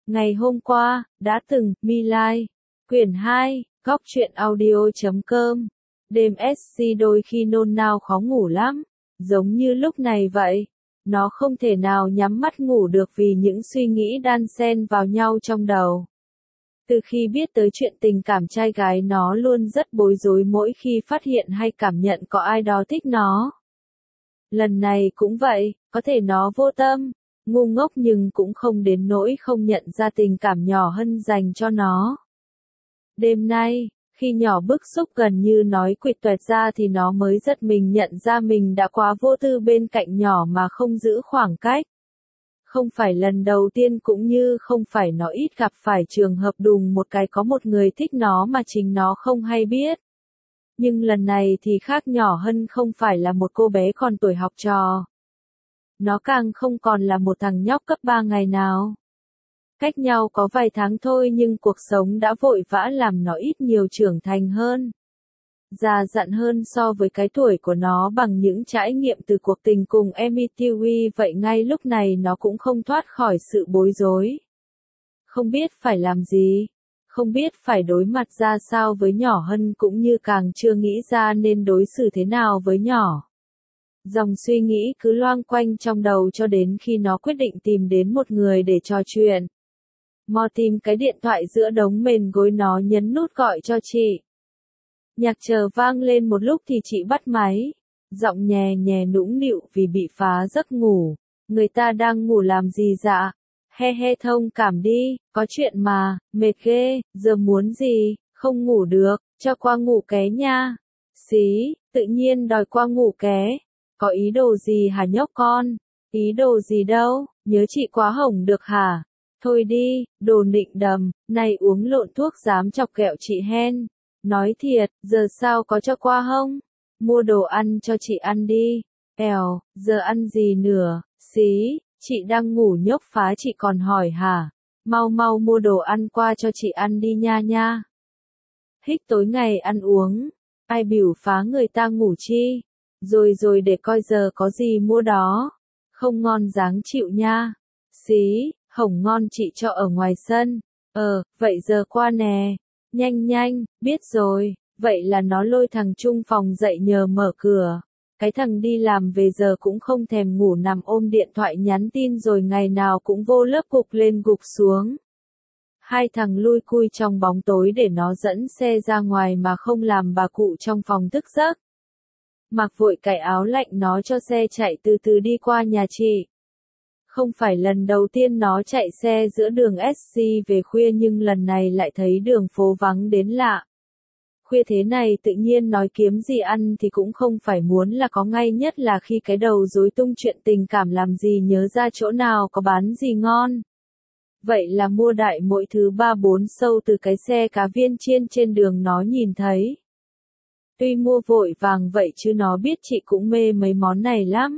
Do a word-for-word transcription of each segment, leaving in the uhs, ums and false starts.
Ngày hôm qua, đã từng, My Lai. Quyển hai, góc truyện audio chấm com. Đêm ét xê đôi khi nôn nao khó ngủ lắm. Giống như lúc này vậy. Nó không thể nào nhắm mắt ngủ được vì những suy nghĩ đan xen vào nhau trong đầu. Từ khi biết tới chuyện tình cảm trai gái nó luôn rất bối rối mỗi khi phát hiện hay cảm nhận có ai đó thích nó. Lần này cũng vậy, có thể nó vô tâm, ngu ngốc nhưng cũng không đến nỗi không nhận ra tình cảm nhỏ Hân dành cho nó. Đêm nay, khi nhỏ bức xúc gần như nói quỵt toẹt ra thì nó mới giật mình nhận ra mình đã quá vô tư bên cạnh nhỏ mà không giữ khoảng cách. Không phải lần đầu tiên cũng như không phải nó ít gặp phải trường hợp đùng một cái có một người thích nó mà chính nó không hay biết. Nhưng lần này thì khác, nhỏ Hân không phải là một cô bé còn tuổi học trò. Nó càng không còn là một thằng nhóc cấp ba ngày nào. Cách nhau có vài tháng thôi nhưng cuộc sống đã vội vã làm nó ít nhiều trưởng thành hơn. Già dặn hơn so với cái tuổi của nó bằng những trải nghiệm từ cuộc tình cùng Emi Tiwi, vậy ngay lúc này nó cũng không thoát khỏi sự bối rối. Không biết phải làm gì, không biết phải đối mặt ra sao với nhỏ Hân cũng như càng chưa nghĩ ra nên đối xử thế nào với nhỏ. Dòng suy nghĩ cứ loang quanh trong đầu cho đến khi nó quyết định tìm đến một người để trò chuyện. Mò tìm cái điện thoại giữa đống mền gối, nó nhấn nút gọi cho chị. Nhạc chờ vang lên một lúc thì chị bắt máy. Giọng nhè nhè nũng nịu vì bị phá giấc ngủ. Người ta đang ngủ làm gì dạ? He he, thông cảm đi, có chuyện mà, mệt ghê, giờ muốn gì, không ngủ được, cho qua ngủ ké nha. Xí, tự nhiên đòi qua ngủ ké. Có ý đồ gì hả nhóc con? Ý đồ gì đâu, nhớ chị quá hỏng được hả? Thôi đi, đồ nịnh đầm, này uống lộn thuốc dám chọc kẹo chị hen. Nói thiệt, giờ sao có cho qua không? Mua đồ ăn cho chị ăn đi. Èo, giờ ăn gì nữa? Xí, chị đang ngủ nhốc phá chị còn hỏi hả? Mau mau mua đồ ăn qua cho chị ăn đi nha nha. Hích, tối ngày ăn uống, ai biểu phá người ta ngủ chi? Rồi rồi, để coi giờ có gì mua đó. Không ngon dáng chịu nha. Xí, hổng ngon chị cho ở ngoài sân. Ờ, vậy giờ qua nè. Nhanh nhanh, biết rồi. Vậy là nó lôi thằng chung phòng dậy nhờ mở cửa. Cái thằng đi làm về giờ cũng không thèm ngủ, nằm ôm điện thoại nhắn tin rồi ngày nào cũng vô lớp gục lên gục xuống. Hai thằng lui cui trong bóng tối để nó dẫn xe ra ngoài mà không làm bà cụ trong phòng thức giấc. Mặc vội cài áo lạnh nó cho xe chạy từ từ đi qua nhà chị. Không phải lần đầu tiên nó chạy xe giữa đường ét xê về khuya nhưng lần này lại thấy đường phố vắng đến lạ. Khuya thế này tự nhiên nói kiếm gì ăn thì cũng không phải muốn là có ngay, nhất là khi cái đầu rối tung chuyện tình cảm làm gì nhớ ra chỗ nào có bán gì ngon. Vậy là mua đại mỗi thứ ba bốn sâu từ cái xe cá viên chiên trên đường nó nhìn thấy. Tuy mua vội vàng vậy chứ nó biết chị cũng mê mấy món này lắm.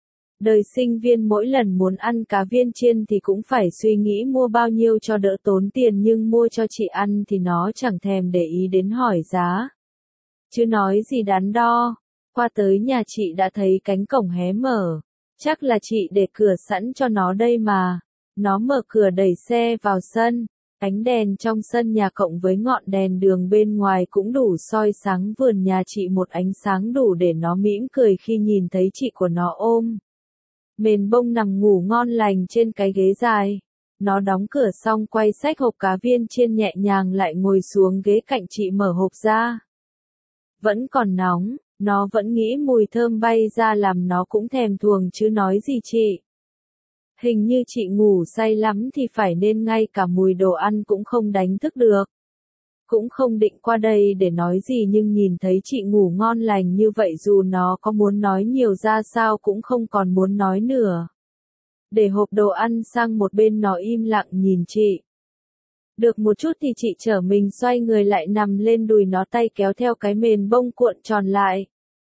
Đời sinh viên mỗi lần muốn ăn cá viên chiên thì cũng phải suy nghĩ mua bao nhiêu cho đỡ tốn tiền, nhưng mua cho chị ăn thì nó chẳng thèm để ý đến hỏi giá. Chứ nói gì đắn đo. Qua tới nhà chị đã thấy cánh cổng hé mở. Chắc là chị để cửa sẵn cho nó đây mà. Nó mở cửa đẩy xe vào sân. Ánh đèn trong sân nhà cộng với ngọn đèn đường bên ngoài cũng đủ soi sáng vườn nhà chị một ánh sáng đủ để nó mỉm cười khi nhìn thấy chị của nó ôm mền bông nằm ngủ ngon lành trên cái ghế dài. Nó đóng cửa xong quay xách hộp cá viên chiên nhẹ nhàng lại ngồi xuống ghế cạnh chị mở hộp ra. Vẫn còn nóng, nó vẫn nghĩ mùi thơm bay ra làm nó cũng thèm thuồng chứ nói gì chị. Hình như chị ngủ say lắm thì phải nên ngay cả mùi đồ ăn cũng không đánh thức được. Cũng không định qua đây để nói gì nhưng nhìn thấy chị ngủ ngon lành như vậy dù nó có muốn nói nhiều ra sao cũng không còn muốn nói nữa. Để hộp đồ ăn sang một bên nó im lặng nhìn chị. Được một chút thì chị trở mình xoay người lại nằm lên đùi nó, tay kéo theo cái mền bông cuộn tròn lại.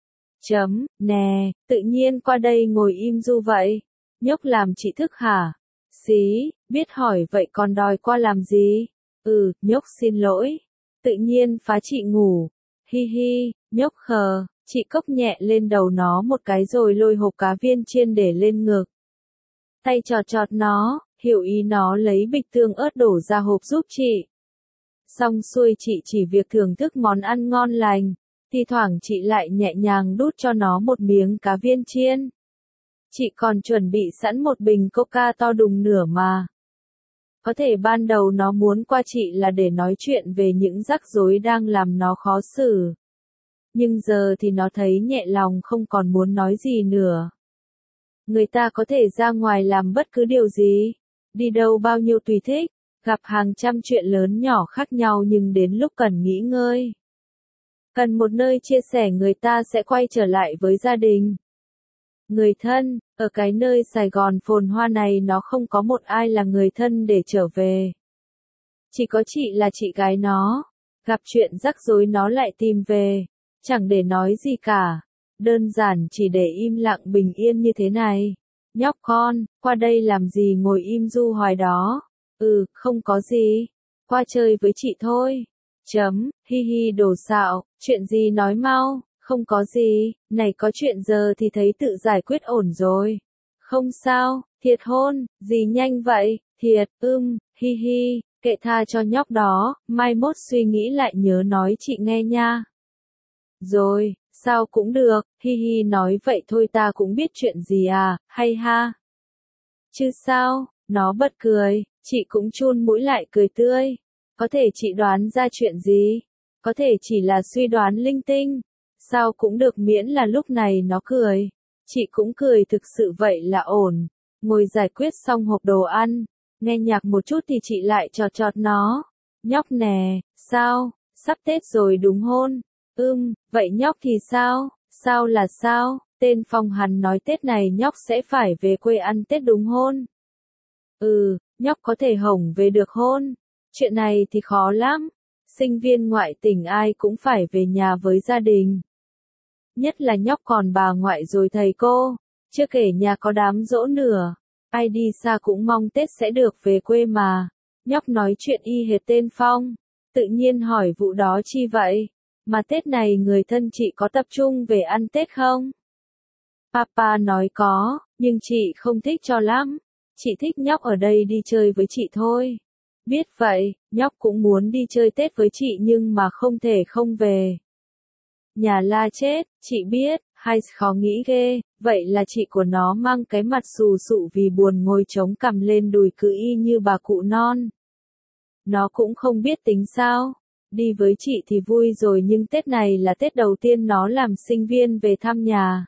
Chấm, nè, tự nhiên qua đây ngồi im du vậy. Nhóc làm chị thức hả? Xí, biết hỏi vậy còn đòi qua làm gì? Ừ, nhóc xin lỗi. Tự nhiên phá chị ngủ. Hi hi, nhóc khờ, chị cốc nhẹ lên đầu nó một cái rồi lôi hộp cá viên chiên để lên ngực. Tay chọt chọt nó, hiểu ý nó lấy bịch tương ớt đổ ra hộp giúp chị. Xong xuôi chị chỉ việc thưởng thức món ăn ngon lành, thi thoảng chị lại nhẹ nhàng đút cho nó một miếng cá viên chiên. Chị còn chuẩn bị sẵn một bình coca to đùng nửa mà. Có thể ban đầu nó muốn qua chị là để nói chuyện về những rắc rối đang làm nó khó xử. Nhưng giờ thì nó thấy nhẹ lòng không còn muốn nói gì nữa. Người ta có thể ra ngoài làm bất cứ điều gì, đi đâu bao nhiêu tùy thích, gặp hàng trăm chuyện lớn nhỏ khác nhau nhưng đến lúc cần nghỉ ngơi, cần một nơi chia sẻ người ta sẽ quay trở lại với gia đình. Người thân, ở cái nơi Sài Gòn phồn hoa này nó không có một ai là người thân để trở về. Chỉ có chị là chị gái nó, gặp chuyện rắc rối nó lại tìm về, chẳng để nói gì cả. Đơn giản chỉ để im lặng bình yên như thế này. Nhóc con, qua đây làm gì ngồi im du hoài đó? Ừ, không có gì. Qua chơi với chị thôi. Chấm, hi hi đồ xạo, chuyện gì nói mau, không có gì, này có chuyện giờ thì thấy tự giải quyết ổn rồi. Không sao, thiệt hôn, gì nhanh vậy, thiệt, ưm, hi hi, kệ tha cho nhóc đó, mai mốt suy nghĩ lại nhớ nói chị nghe nha. Rồi, sao cũng được, hi hi nói vậy thôi ta cũng biết chuyện gì à, hay ha. Chứ sao, nó bật cười, chị cũng chun mũi lại cười tươi. Có thể chị đoán ra chuyện gì, có thể chỉ là suy đoán linh tinh, sao cũng được miễn là lúc này nó cười. Chị cũng cười thực sự vậy là ổn, ngồi giải quyết xong hộp đồ ăn, nghe nhạc một chút thì chị lại trò chọt nó. Nhóc nè, sao, sắp Tết rồi đúng hôn? Ưm, vậy nhóc thì sao, sao là sao, tên Phong hắn nói Tết này nhóc sẽ phải về quê ăn Tết đúng hôn? Ừ, nhóc có thể hổng về được hôn, chuyện này thì khó lắm, sinh viên ngoại tỉnh ai cũng phải về nhà với gia đình. Nhất là nhóc còn bà ngoại rồi thầy cô, chưa kể nhà có đám giỗ nữa, ai đi xa cũng mong Tết sẽ được về quê mà. Nhóc nói chuyện y hệt tên Phong, tự nhiên hỏi vụ đó chi vậy? Mà Tết này người thân chị có tập trung về ăn Tết không? Papa nói có, nhưng chị không thích cho lắm. Chị thích nhóc ở đây đi chơi với chị thôi. Biết vậy, nhóc cũng muốn đi chơi Tết với chị nhưng mà không thể không về. Nhà la chết, chị biết, hay khó nghĩ ghê, vậy là chị của nó mang cái mặt xù xụ vì buồn ngồi chống cằm lên đùi cứ y như bà cụ non. Nó cũng không biết tính sao. Đi với chị thì vui rồi nhưng Tết này là Tết đầu tiên nó làm sinh viên về thăm nhà.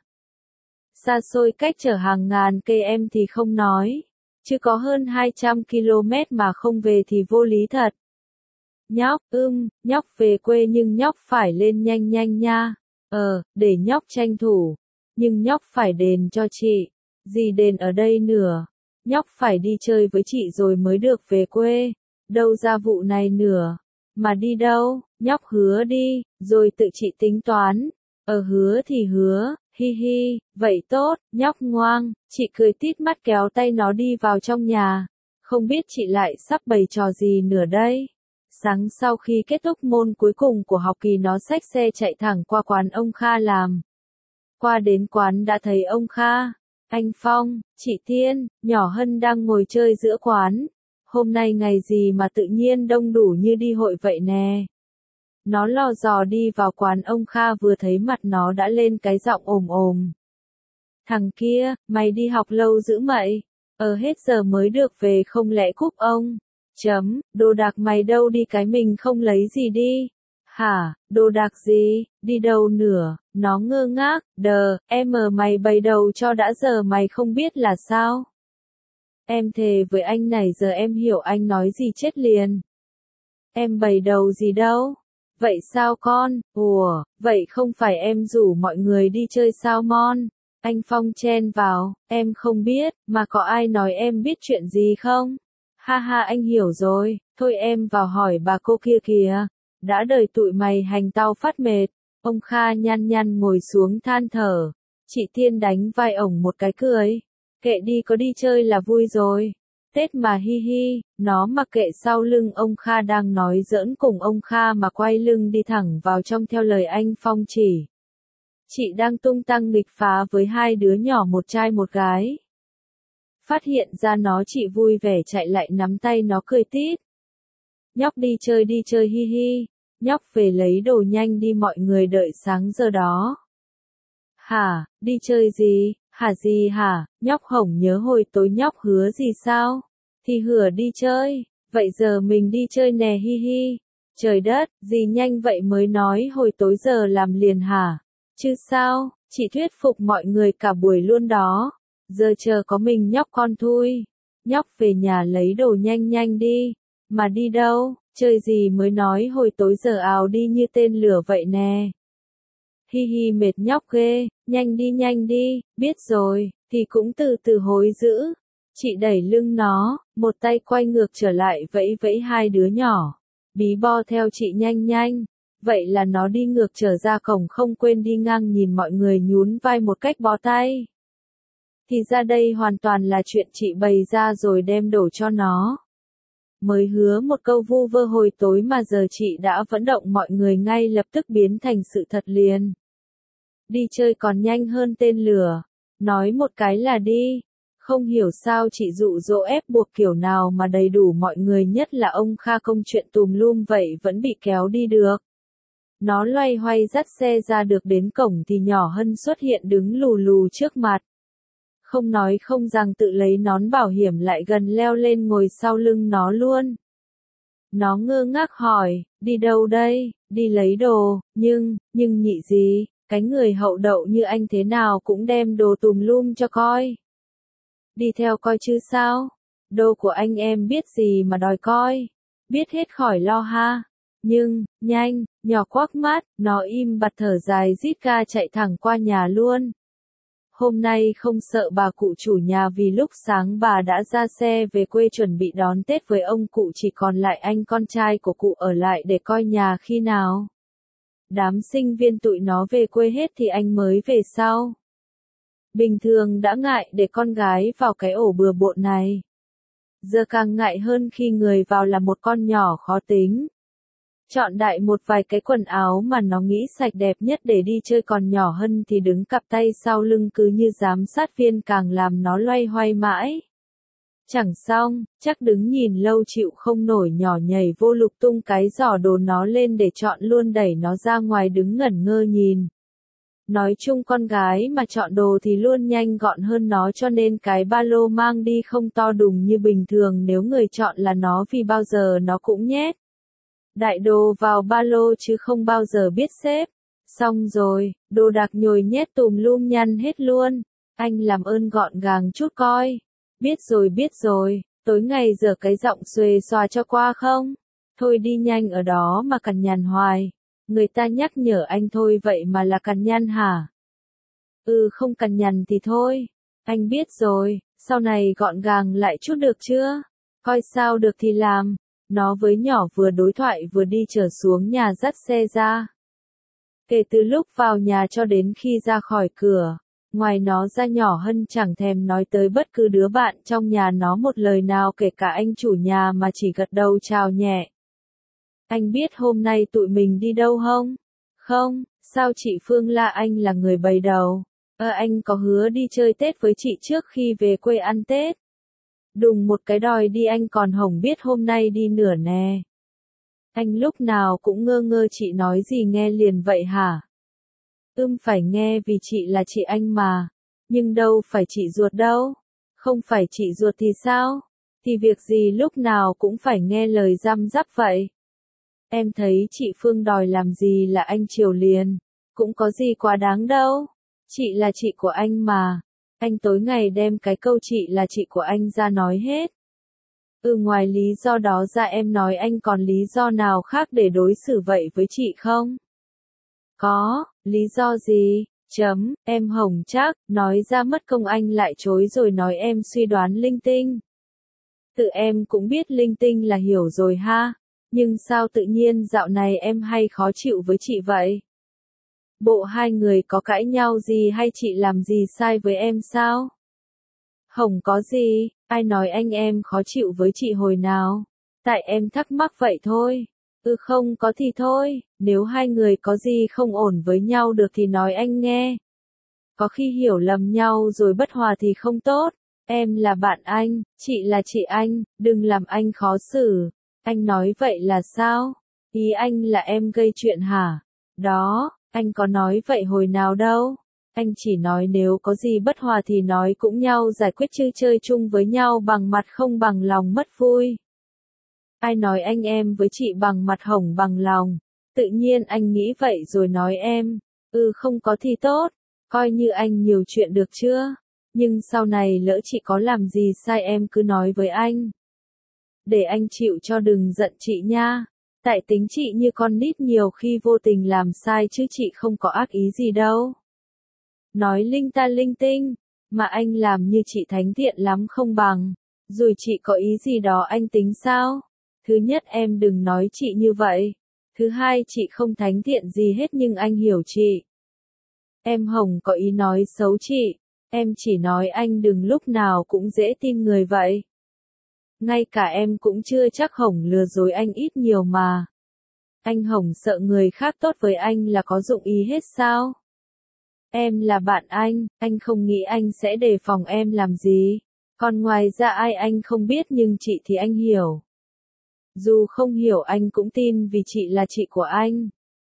Xa xôi cách chở hàng ngàn cây em thì không nói, chứ có hơn hai trăm ki lô mét mà không về thì vô lý thật. Nhóc, ưm, nhóc về quê nhưng nhóc phải lên nhanh nhanh nha. Ờ, để nhóc tranh thủ. Nhưng nhóc phải đền cho chị. Gì đền ở đây nữa? Nhóc phải đi chơi với chị rồi mới được về quê. Đâu ra vụ này nữa. Mà đi đâu, nhóc hứa đi, rồi tự chị tính toán. Ờ hứa thì hứa, hi hi, vậy tốt, nhóc ngoan, chị cười tít mắt kéo tay nó đi vào trong nhà. Không biết chị lại sắp bày trò gì nữa đây. Sáng sau khi kết thúc môn cuối cùng của học kỳ nó xách xe chạy thẳng qua quán ông Kha làm. Qua đến quán đã thấy ông Kha, anh Phong, chị Tiên, nhỏ Hân đang ngồi chơi giữa quán. Hôm nay ngày gì mà tự nhiên đông đủ như đi hội vậy nè. Nó lò dò đi vào quán ông Kha vừa thấy mặt nó đã lên cái giọng ồm ồm. Thằng kia, mày đi học lâu dữ mậy, ờ hết giờ mới được về không lẽ cúp ông. Chấm, đồ đạc mày đâu đi cái mình không lấy gì đi. Hả, đồ đạc gì, đi đâu nữa, nó ngơ ngác, đờ, em ở mày bày đầu cho đã giờ mày không biết là sao. Em thề với anh này giờ em hiểu anh nói gì chết liền. Em bày đầu gì đâu. Vậy sao con, ủa, vậy không phải em rủ mọi người đi chơi sao mon? Anh Phong chen vào, em không biết, mà có ai nói em biết chuyện gì không? Ha ha anh hiểu rồi, thôi em vào hỏi bà cô kia kìa. Đã đời tụi mày hành tao phát mệt. Ông Kha nhăn nhăn ngồi xuống than thở. Chị Tiên đánh vai ổng một cái cười. Kệ đi có đi chơi là vui rồi. Tết mà hi hi, nó mặc kệ sau lưng ông Kha đang nói giỡn cùng ông Kha mà quay lưng đi thẳng vào trong theo lời anh Phong chỉ. Chị đang tung tăng nghịch phá với hai đứa nhỏ một trai một gái. Phát hiện ra nó, chị vui vẻ chạy lại nắm tay nó cười tít. Nhóc đi chơi đi chơi hi hi, nhóc về lấy đồ nhanh đi, mọi người đợi sáng giờ đó. Hả, đi chơi gì, hả gì hả, nhóc Hồng nhớ hồi tối nhóc hứa gì sao? Thì hứa đi chơi, vậy giờ mình đi chơi nè hi hi. Trời đất, gì nhanh vậy mới nói hồi tối giờ làm liền hả? Chứ sao, chị thuyết phục mọi người cả buổi luôn đó. Giờ chờ có mình nhóc con thui. Nhóc về nhà lấy đồ nhanh nhanh đi. Mà đi đâu, chơi gì mới nói hồi tối giờ ào đi như tên lửa vậy nè. Hi hi mệt nhóc ghê, nhanh đi nhanh đi, biết rồi, thì cũng từ từ hối dữ. Chị đẩy lưng nó, một tay quay ngược trở lại vẫy vẫy hai đứa nhỏ. Bí bo theo chị nhanh nhanh. Vậy là nó đi ngược trở ra cổng, không quên đi ngang nhìn mọi người nhún vai một cách bó tay. Thì ra đây hoàn toàn là chuyện chị bày ra rồi đem đổ cho nó. Mới hứa một câu vu vơ hồi tối mà giờ chị đã vận động mọi người ngay lập tức biến thành sự thật liền. Đi chơi còn nhanh hơn tên lửa. Nói một cái là đi. Không hiểu sao chị dụ dỗ ép buộc kiểu nào mà đầy đủ mọi người, nhất là ông Kha công chuyện tùm lum vậy vẫn bị kéo đi được. Nó loay hoay dắt xe ra được đến cổng thì nhỏ Hân xuất hiện đứng lù lù trước mặt. Không nói không rằng tự lấy nón bảo hiểm lại gần leo lên ngồi sau lưng nó luôn. Nó ngơ ngác hỏi, đi đâu đây, đi lấy đồ, nhưng, nhưng nhị gì, cái người hậu đậu như anh thế nào cũng đem đồ tùm lum cho coi. Đi theo coi chứ sao, đồ của anh em biết gì mà đòi coi, biết hết khỏi lo ha. Nhưng, nhanh, nhỏ quắc mắt, nó im bặt thở dài rít ga chạy thẳng qua nhà luôn. Hôm nay không sợ bà cụ chủ nhà vì lúc sáng bà đã ra xe về quê chuẩn bị đón Tết với ông cụ, chỉ còn lại anh con trai của cụ ở lại để coi nhà khi nào. Đám sinh viên tụi nó về quê hết thì anh mới về sau. Bình thường đã ngại để con gái vào cái ổ bừa bộn này. Giờ càng ngại hơn khi người vào là một con nhỏ khó tính. Chọn đại một vài cái quần áo mà nó nghĩ sạch đẹp nhất để đi chơi, còn nhỏ Hân thì đứng cặp tay sau lưng cứ như giám sát viên, càng làm nó loay hoay mãi. Chẳng xong, chắc đứng nhìn lâu chịu không nổi, nhỏ nhảy vô lục tung cái giỏ đồ nó lên để chọn luôn, đẩy nó ra ngoài đứng ngẩn ngơ nhìn. Nói chung con gái mà chọn đồ thì luôn nhanh gọn hơn nó, cho nên cái ba lô mang đi không to đùng như bình thường nếu người chọn là nó, vì bao giờ nó cũng nhét đại đồ vào ba lô chứ không bao giờ biết xếp. Xong rồi, đồ đạc nhồi nhét tùm lum nhăn hết luôn. Anh làm ơn gọn gàng chút coi. Biết rồi biết rồi, tối ngày giờ cái giọng xuề xòa cho qua không? Thôi đi nhanh ở đó mà cằn nhằn hoài. Người ta nhắc nhở anh thôi vậy mà là cằn nhằn hả? Ừ, không cằn nhằn thì thôi. Anh biết rồi, sau này gọn gàng lại chút được chưa? Coi sao được thì làm. Nó với nhỏ vừa đối thoại vừa đi trở xuống nhà dắt xe ra. Kể từ lúc vào nhà cho đến khi ra khỏi cửa, ngoài nó ra nhỏ Hân chẳng thèm nói tới bất cứ đứa bạn trong nhà nó một lời nào, kể cả anh chủ nhà, mà chỉ gật đầu chào nhẹ. Anh biết hôm nay tụi mình đi đâu không? Không, sao chị Phương la anh là người bày đầu. Ờ anh có hứa đi chơi Tết với chị trước khi về quê ăn Tết. Đùng một cái đòi đi, anh còn hổng biết hôm nay đi nửa nè. Anh lúc nào cũng ngơ ngơ, chị nói gì nghe liền vậy hả? Ưm phải nghe vì chị là chị anh mà. Nhưng đâu phải chị ruột đâu. Không phải chị ruột thì sao? Thì việc gì lúc nào cũng phải nghe lời răm rắp vậy? Em thấy chị Phương đòi làm gì là anh chiều liền. Cũng có gì quá đáng đâu. Chị là chị của anh mà. Anh tối ngày đem cái câu chị là chị của anh ra nói hết. Ừ, ngoài lý do đó ra em nói anh còn lý do nào khác để đối xử vậy với chị không? Có, lý do gì? Chấm, em hồng chắc, nói ra mất công anh lại chối rồi nói em suy đoán linh tinh. Tự em cũng biết linh tinh là hiểu rồi ha, nhưng sao tự nhiên dạo này em hay khó chịu với chị vậy? Bộ hai người có cãi nhau gì hay chị làm gì sai với em sao? Hồng có gì, ai nói anh em khó chịu với chị hồi nào? Tại em thắc mắc vậy thôi. Ừ, không có thì thôi, nếu hai người có gì không ổn với nhau được thì nói anh nghe. Có khi hiểu lầm nhau rồi bất hòa thì không tốt. Em là bạn anh, chị là chị anh, đừng làm anh khó xử. Anh nói vậy là sao? Ý anh là em gây chuyện hả? Đó, anh có nói vậy hồi nào đâu. Anh chỉ nói nếu có gì bất hòa thì nói cũng nhau giải quyết chứ chơi chung với nhau bằng mặt không bằng lòng mất vui. Ai nói anh em với chị bằng mặt hổng bằng lòng. Tự nhiên anh nghĩ vậy rồi nói em. Ừ không có thì tốt. Coi như anh nhiều chuyện được chưa? Nhưng sau này lỡ chị có làm gì sai em cứ nói với anh. Để anh chịu cho đừng giận chị nha. Tại tính chị như con nít nhiều khi vô tình làm sai chứ chị không có ác ý gì đâu. Nói linh ta linh tinh, mà anh làm như chị thánh thiện lắm không bằng. Rồi chị có ý gì đó anh tính sao? Thứ nhất em đừng nói chị như vậy. Thứ hai chị không thánh thiện gì hết nhưng anh hiểu chị. Em Hồng có ý nói xấu chị. Em chỉ nói anh đừng lúc nào cũng dễ tin người vậy. Ngay cả em cũng chưa chắc Hồng lừa dối anh ít nhiều mà. Anh Hồng sợ người khác tốt với anh là có dụng ý hết sao? Em là bạn anh, anh không nghĩ anh sẽ đề phòng em làm gì. Còn ngoài ra ai anh không biết nhưng chị thì anh hiểu. Dù không hiểu anh cũng tin vì chị là chị của anh.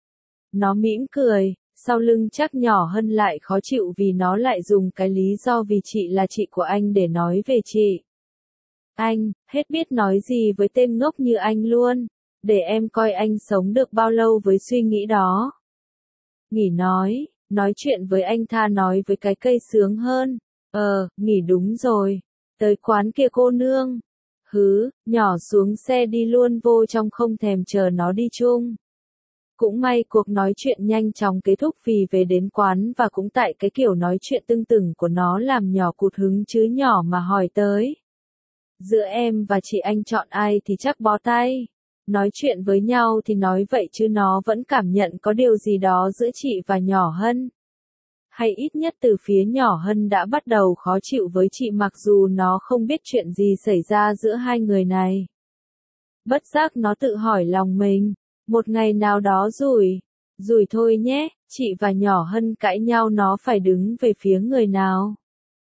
Nó mỉm cười, sau lưng chắc nhỏ hơn lại khó chịu vì nó lại dùng cái lý do vì chị là chị của anh để nói về chị. Anh, hết biết nói gì với tên ngốc như anh luôn. Để em coi anh sống được bao lâu với suy nghĩ đó. Nghỉ nói, nói chuyện với anh tha nói với cái cây sướng hơn. Ờ, nghỉ đúng rồi. Tới quán kia cô nương. Hứ, nhỏ xuống xe đi luôn vô trong không thèm chờ nó đi chung. Cũng may cuộc nói chuyện nhanh chóng kết thúc vì về đến quán và cũng tại cái kiểu nói chuyện tưng tửng của nó làm nhỏ cụt hứng chứ nhỏ mà hỏi tới. Giữa em và chị anh chọn ai thì chắc bó tay. Nói chuyện với nhau thì nói vậy chứ nó vẫn cảm nhận có điều gì đó giữa chị và nhỏ Hân. Hay ít nhất từ phía nhỏ Hân đã bắt đầu khó chịu với chị mặc dù nó không biết chuyện gì xảy ra giữa hai người này. Bất giác nó tự hỏi lòng mình, một ngày nào đó rủi, rủi thôi nhé, chị và nhỏ Hân cãi nhau nó phải đứng về phía người nào.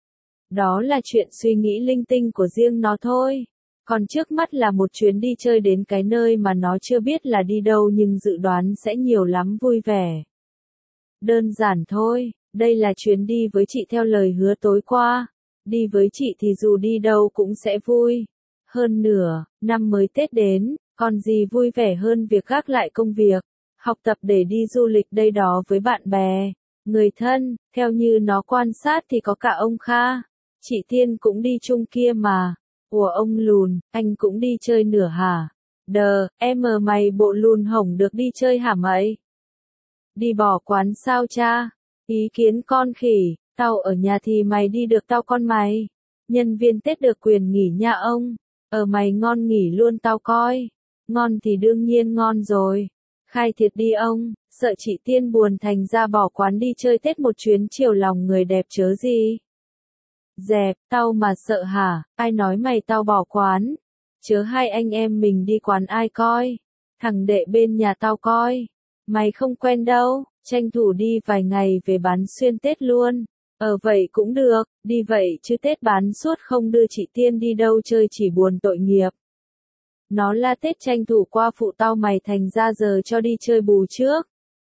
Đó là chuyện suy nghĩ linh tinh của riêng nó thôi. Còn trước mắt là một chuyến đi chơi đến cái nơi mà nó chưa biết là đi đâu nhưng dự đoán sẽ nhiều lắm vui vẻ. Đơn giản thôi, đây là chuyến đi với chị theo lời hứa tối qua. Đi với chị thì dù đi đâu cũng sẽ vui. Hơn nữa, năm mới Tết đến, còn gì vui vẻ hơn việc gác lại công việc, học tập để đi du lịch đây đó với bạn bè, người thân, theo như nó quan sát thì có cả ông Kha. Chị Tiên cũng đi chung kia mà. Ủa ông lùn, anh cũng đi chơi nửa hả? Đờ, em mờ mày bộ lùn hổng được đi chơi hả mày? Đi bỏ quán sao cha? Ý kiến con khỉ, tao ở nhà thì mày đi được tao con mày. Nhân viên Tết được quyền nghỉ nha ông. Ở mày ngon nghỉ luôn tao coi. Ngon thì đương nhiên ngon rồi. Khai thiệt đi ông, sợ chị Tiên buồn thành ra bỏ quán đi chơi Tết một chuyến chiều lòng người đẹp chớ gì. Dẹp, tao mà sợ hả, ai nói mày tao bỏ quán. Chớ hai anh em mình đi quán ai coi. Thằng đệ bên nhà tao coi. Mày không quen đâu, tranh thủ đi vài ngày về bán xuyên Tết luôn. Ờ vậy cũng được, đi vậy chứ Tết bán suốt không đưa chị Tiên đi đâu chơi chỉ buồn tội nghiệp. Nó là Tết tranh thủ qua phụ tao mày thành ra giờ cho đi chơi bù trước.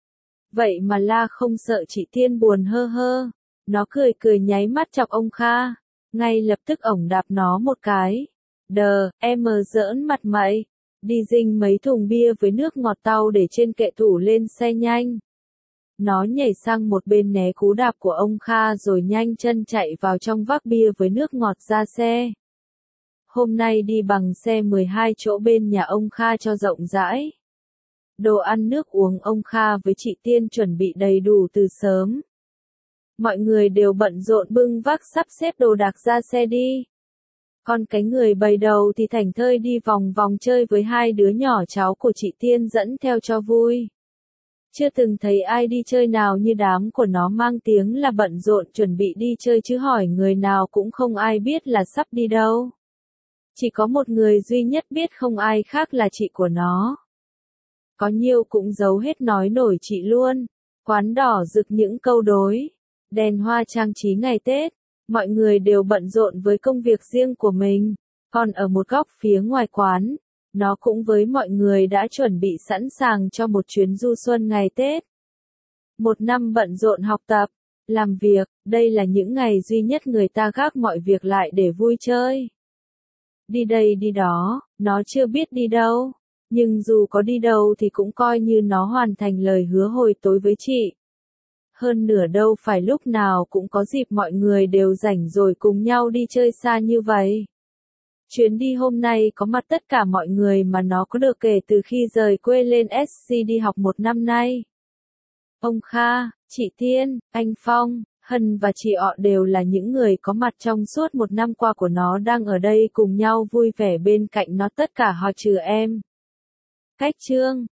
Vậy mà la không sợ chị Tiên buồn hơ hơ. Nó cười cười nháy mắt chọc ông Kha. Ngay lập tức ổng đạp nó một cái. Đờ, em mờ giỡn mặt mày. Đi dinh mấy thùng bia với nước ngọt tao để trên kệ tủ lên xe nhanh. Nó nhảy sang một bên né cú đạp của ông Kha rồi nhanh chân chạy vào trong vác bia với nước ngọt ra xe. Hôm nay đi bằng xe mười hai chỗ bên nhà ông Kha cho rộng rãi. Đồ ăn nước uống ông Kha với chị Tiên chuẩn bị đầy đủ từ sớm. Mọi người đều bận rộn bưng vác sắp xếp đồ đạc ra xe đi. Còn cái người bày đầu thì thảnh thơi đi vòng vòng chơi với hai đứa nhỏ cháu của chị Tiên dẫn theo cho vui. Chưa từng thấy ai đi chơi nào như đám của nó mang tiếng là bận rộn chuẩn bị đi chơi chứ hỏi người nào cũng không ai biết là sắp đi đâu. Chỉ có một người duy nhất biết không ai khác là chị của nó. Có nhiều cũng giấu hết nói nổi chị luôn. Quán đỏ rực những câu đối. Đèn hoa trang trí ngày Tết. Mọi người đều bận rộn với công việc riêng của mình, còn ở một góc phía ngoài quán, nó cũng với mọi người đã chuẩn bị sẵn sàng cho một chuyến du xuân ngày Tết. Một năm bận rộn học tập, làm việc, đây là những ngày duy nhất người ta gác mọi việc lại để vui chơi. Đi đây đi đó, nó chưa biết đi đâu, nhưng dù có đi đâu thì cũng coi như nó hoàn thành lời hứa hồi tối với chị. Hơn nửa đâu phải lúc nào cũng có dịp mọi người đều rảnh rồi cùng nhau đi chơi xa như vậy. Chuyến đi hôm nay có mặt tất cả mọi người mà nó có được kể từ khi rời quê lên ét xê đi học một năm nay. Ông Kha, chị Tiên, anh Phong, Hân và chị họ đều là những người có mặt trong suốt một năm qua của nó đang ở đây cùng nhau vui vẻ bên cạnh nó tất cả họ trừ em. Cách chương